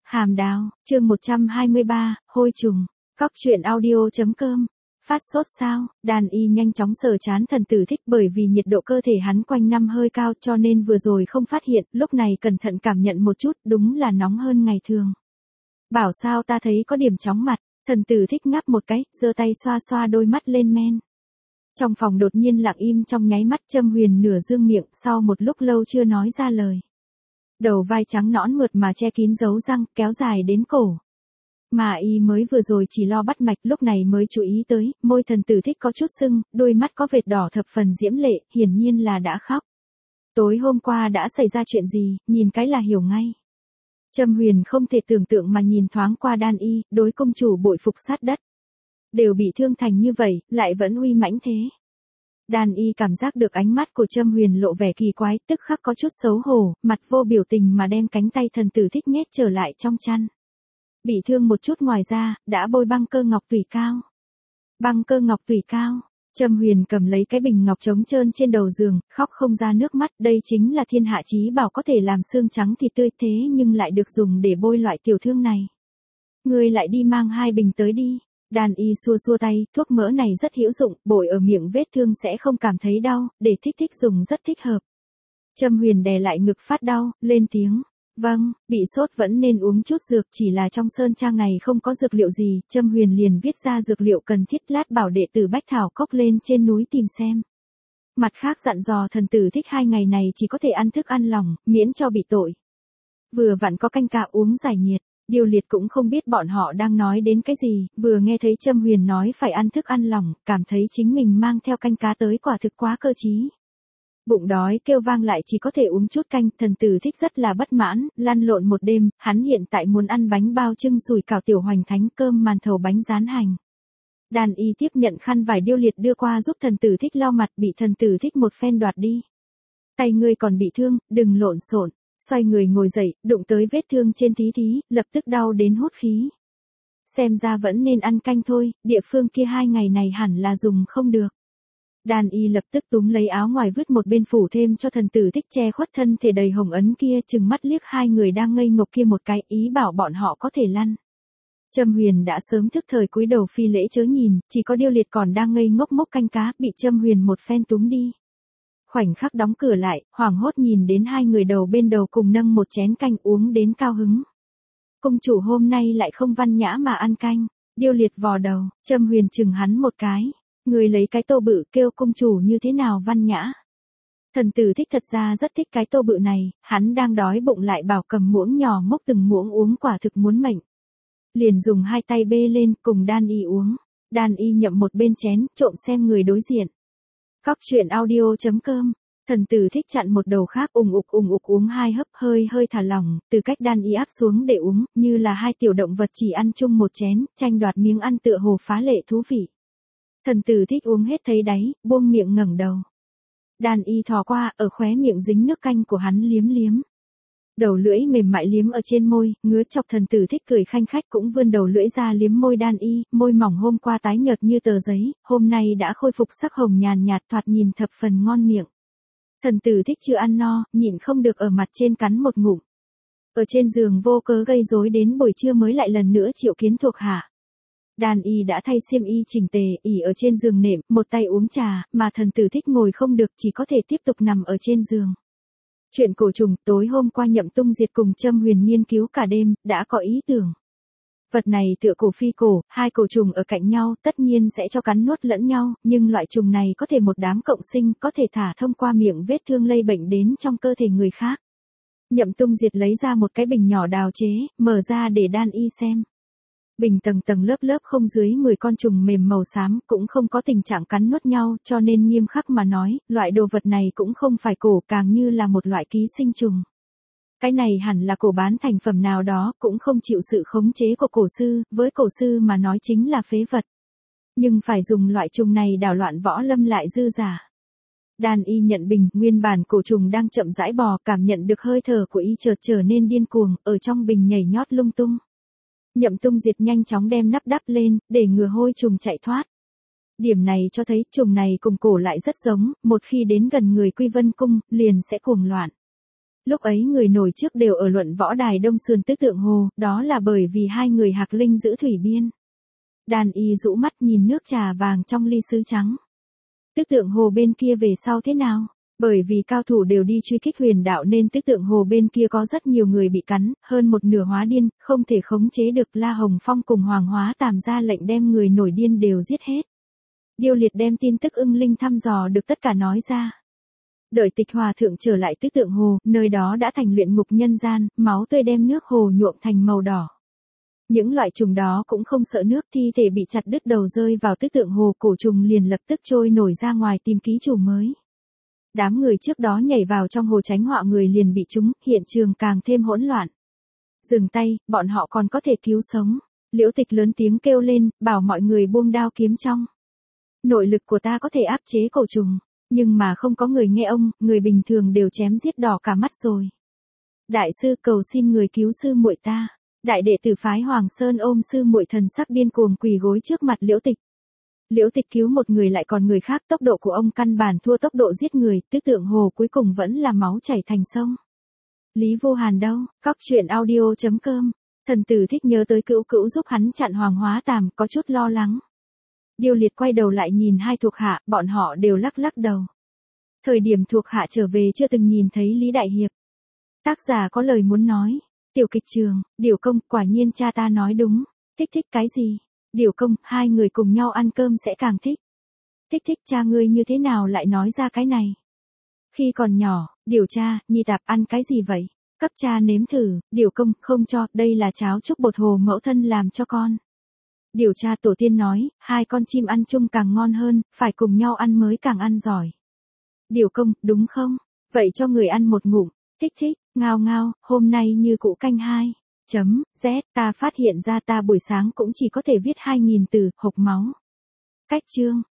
Hàm đào, chương 123, hôi trùng. Cóc truyện audio.com. Phát sốt sao? Đàn y nhanh chóng sờ chán Thần Tử Thích, bởi vì nhiệt độ cơ thể hắn quanh năm hơi cao cho nên vừa rồi không phát hiện, lúc này cẩn thận cảm nhận một chút, đúng là nóng hơn ngày thường. Bảo sao ta thấy có điểm chóng mặt. Thần Tử Thích ngáp một cái, giơ tay xoa xoa đôi mắt lên men. Trong phòng đột nhiên lặng im trong nháy mắt. Châm Huyền nửa dương miệng, sau một lúc lâu chưa nói ra lời. Đầu vai trắng nõn mượt mà che kín dấu răng, kéo dài đến cổ. Mà y mới vừa rồi chỉ lo bắt mạch, lúc này mới chú ý tới, môi Thần Tử Thích có chút sưng, đôi mắt có vệt đỏ thập phần diễm lệ, hiển nhiên là đã khóc. Tối hôm qua đã xảy ra chuyện gì, nhìn cái là hiểu ngay. Châm Huyền không thể tưởng tượng mà nhìn thoáng qua Đan Y, đối công chủ bội phục sát đất. Đều bị thương thành như vậy, lại vẫn uy mãnh thế. Đan Y cảm giác được ánh mắt của Châm Huyền lộ vẻ kỳ quái, tức khắc có chút xấu hổ, mặt vô biểu tình mà đem cánh tay Thần Tử Thích nhét trở lại trong chăn. Bị thương một chút, ngoài ra, đã bôi băng cơ ngọc tủy cao. Băng cơ ngọc tủy cao. Châm Huyền cầm lấy cái bình ngọc trống trơn trên đầu giường, khóc không ra nước mắt, đây chính là thiên hạ chí bảo có thể làm xương trắng thịt tươi, thế nhưng lại được dùng để bôi loại tiểu thương này. Ngươi lại đi mang 2 bình tới đi. Đan Y xua xua tay, thuốc mỡ này rất hữu dụng, bội ở miệng vết thương sẽ không cảm thấy đau, để thích dùng rất thích hợp. Châm Huyền đè lại ngực phát đau, lên tiếng. Vâng, bị sốt vẫn nên uống chút dược, chỉ là trong sơn trang này không có dược liệu gì. Châm Huyền liền viết ra dược liệu cần thiết, lát bảo đệ tử Bách Thảo Cốc lên trên núi tìm xem. Mặt khác dặn dò Thần Tử Thích 2 ngày này chỉ có thể ăn thức ăn lỏng, miễn cho bị tội. Vừa vặn có canh cà uống giải nhiệt. Điêu Liệt cũng không biết bọn họ đang nói đến cái gì, vừa nghe thấy Châm Huyền nói phải ăn thức ăn lỏng, cảm thấy chính mình mang theo canh cá tới quả thực quá cơ trí. Bụng đói kêu vang lại chỉ có thể uống chút canh. Thần Tử Thích rất là bất mãn, lăn lộn một đêm, hắn hiện tại muốn ăn bánh bao trưng sủi cảo tiểu hoành thánh, cơm màn thầu bánh rán hành. Đàn Y tiếp nhận khăn vải Điêu Liệt đưa qua giúp Thần Tử Thích lau mặt, bị Thần Tử Thích một phen đoạt đi. Tay ngươi còn bị thương, đừng lộn xộn. Xoay người ngồi dậy, đụng tới vết thương trên Thí, lập tức đau đến hút khí. Xem ra vẫn nên ăn canh thôi, địa phương kia 2 ngày này hẳn là dùng không được. Đan Y lập tức túm lấy áo ngoài vứt một bên phủ thêm cho Thần Tử Thích che khuất thân thể đầy hồng ấn kia, chừng mắt liếc 2 người đang ngây ngốc kia một cái, ý bảo bọn họ có thể lăn. Châm Huyền đã sớm thức thời cúi đầu phi lễ chớ nhìn, chỉ có Điêu Liệt còn đang ngây ngốc mốc canh cá, bị Châm Huyền một phen túm đi. Khoảnh khắc đóng cửa lại, hoảng hốt nhìn đến 2 người đầu bên đầu cùng nâng một chén canh uống đến cao hứng. Công chủ hôm nay lại không văn nhã mà ăn canh. Điêu Liệt vò đầu, Châm Huyền chừng hắn một cái. Người lấy cái tô bự kêu công chủ như thế nào văn nhã. Thần Tử Thích thật ra rất thích cái tô bự này, hắn đang đói bụng lại bảo cầm muỗng nhỏ mốc từng muỗng uống, quả thực muốn mệnh. Liền dùng 2 tay bê lên cùng Đan Y uống. Đan Y nhậm một bên chén, trộm xem người đối diện. Cóc truyện audio.com. Thần Tử Thích chặn một đầu khác, ùng ục uống 2 hớp, hơi thả lỏng, từ cách Đan Y áp xuống để uống, như là 2 tiểu động vật chỉ ăn chung một chén, tranh đoạt miếng ăn tựa hồ phá lệ thú vị. Thần Tử Thích uống hết thấy đáy, buông miệng ngẩng đầu. Đan Y thò qua, ở khóe miệng dính nước canh của hắn liếm. Đầu lưỡi mềm mại liếm ở trên môi, ngứa chọc. Thần Tử Thích cười khanh khách cũng vươn đầu lưỡi ra liếm môi Đan Y, môi mỏng hôm qua tái nhợt như tờ giấy, hôm nay đã khôi phục sắc hồng nhàn nhạt, thoạt nhìn thập phần ngon miệng. Thần Tử Thích chưa ăn no, nhịn không được ở mặt trên cắn một ngụm. Ở trên giường vô cớ gây rối đến buổi trưa mới lại lần nữa triệu kiến thuộc hạ. Đan Y đã thay xiêm y chỉnh tề, ỉ ở trên giường nệm, một tay uống trà, mà Thần Tử Thích ngồi không được, chỉ có thể tiếp tục nằm ở trên giường. Chuyện cổ trùng, tối hôm qua Nhậm Tung Diệt cùng Châm Huyền nghiên cứu cả đêm, đã có ý tưởng. Vật này tựa cổ phi cổ, 2 cổ trùng ở cạnh nhau, tất nhiên sẽ cho cắn nuốt lẫn nhau, nhưng loại trùng này có thể một đám cộng sinh, có thể thả thông qua miệng vết thương lây bệnh đến trong cơ thể người khác. Nhậm Tung Diệt lấy ra một cái bình nhỏ đào chế, mở ra để Đan Y xem. Bình tầng lớp không dưới 10 con trùng mềm màu xám, cũng không có tình trạng cắn nuốt nhau, cho nên nghiêm khắc mà nói, loại đồ vật này cũng không phải cổ, càng như là một loại ký sinh trùng. Cái này hẳn là cổ bán thành phẩm nào đó, cũng không chịu sự khống chế của cổ sư, với cổ sư mà nói chính là phế vật. Nhưng phải dùng loại trùng này đảo loạn võ lâm lại dư giả. Đan Y nhận bình, nguyên bản cổ trùng đang chậm rãi bò, cảm nhận được hơi thở của y chợt trở nên điên cuồng, ở trong bình nhảy nhót lung tung. Nhậm Tung Diệt nhanh chóng đem nắp đắp lên, để ngừa hôi trùng chạy thoát. Điểm này cho thấy trùng này cùng cổ lại rất giống, một khi đến gần người Quy Vân Cung, liền sẽ cuồng loạn. Lúc ấy người nổi trước đều ở luận võ đài Đông Sườn Tước Tượng Hồ, đó là bởi vì hai người Hạc Linh giữ thủy biên. Đàn y rũ mắt nhìn nước trà vàng trong ly sứ trắng. Tước Tượng Hồ bên kia về sau thế nào? Bởi vì cao thủ đều đi truy kích Huyền Đạo nên Tước Tượng Hồ bên kia có rất nhiều người bị cắn, hơn một nửa hóa điên, không thể khống chế được. La Hồng Phong cùng Hoàng Hóa Tàm ra lệnh đem người nổi điên đều giết hết. Điêu Liệt đem tin tức Ưng Linh thăm dò được tất cả nói ra. Đợi Tịch Hòa thượng trở lại Tước Tượng Hồ, nơi đó đã thành luyện ngục nhân gian, máu tươi đem nước hồ nhuộm thành màu đỏ. Những loại trùng đó cũng không sợ nước, thi thể bị chặt đứt đầu rơi vào Tước Tượng Hồ, cổ trùng liền lập tức trôi nổi ra ngoài tìm ký chủ mới. Đám người trước đó nhảy vào trong hồ tránh họa người liền bị trúng, hiện trường càng thêm hỗn loạn. Dừng tay, bọn họ còn có thể cứu sống. Liễu Tịch lớn tiếng kêu lên, bảo mọi người buông đao kiếm trong. Nội lực của ta có thể áp chế cổ trùng, nhưng mà không có người nghe ông, người bình thường đều chém giết đỏ cả mắt rồi. Đại sư cầu xin người cứu sư muội ta. Đại đệ tử phái Hoàng Sơn ôm sư muội thần sắc điên cuồng quỳ gối trước mặt Liễu Tịch. Liễu Tịch cứu một người lại còn người khác, tốc độ của ông căn bản thua tốc độ giết người, Tước Tượng Hồ cuối cùng vẫn là máu chảy thành sông. Lý Vô Hàn đâu? Cóc truyện audio.com. Thần tử Thích nhớ tới Cữu Cữu giúp hắn chặn Hoàng Hóa Tàm, có chút lo lắng. Điêu Liệt quay đầu lại nhìn hai thuộc hạ, bọn họ đều lắc lắc đầu. Thời điểm thuộc hạ trở về chưa từng nhìn thấy Lý Đại Hiệp. Tác giả có lời muốn nói. Tiểu kịch trường, Điểu Công, quả nhiên cha ta nói đúng. Thích thích cái gì? Điểu Công, hai người cùng nhau ăn cơm sẽ càng thích. Thích thích, cha ngươi như thế nào lại nói ra cái này? Khi còn nhỏ, Điểu cha, Nhi Tạp ăn cái gì vậy? Cấp cha nếm thử. Điểu Công, không cho, đây là cháo trúc bột hồ mẫu thân làm cho con. Điểu cha, tổ tiên nói, hai con chim ăn chung càng ngon hơn, phải cùng nhau ăn mới càng ăn giỏi. Điểu Công, đúng không? Vậy cho người ăn một ngụm. Thích thích, ngao ngao, hôm nay như cũ canh 2. Z, ta phát hiện ra ta buổi sáng cũng chỉ có thể viết 2000 từ, hộc máu. Cách chương.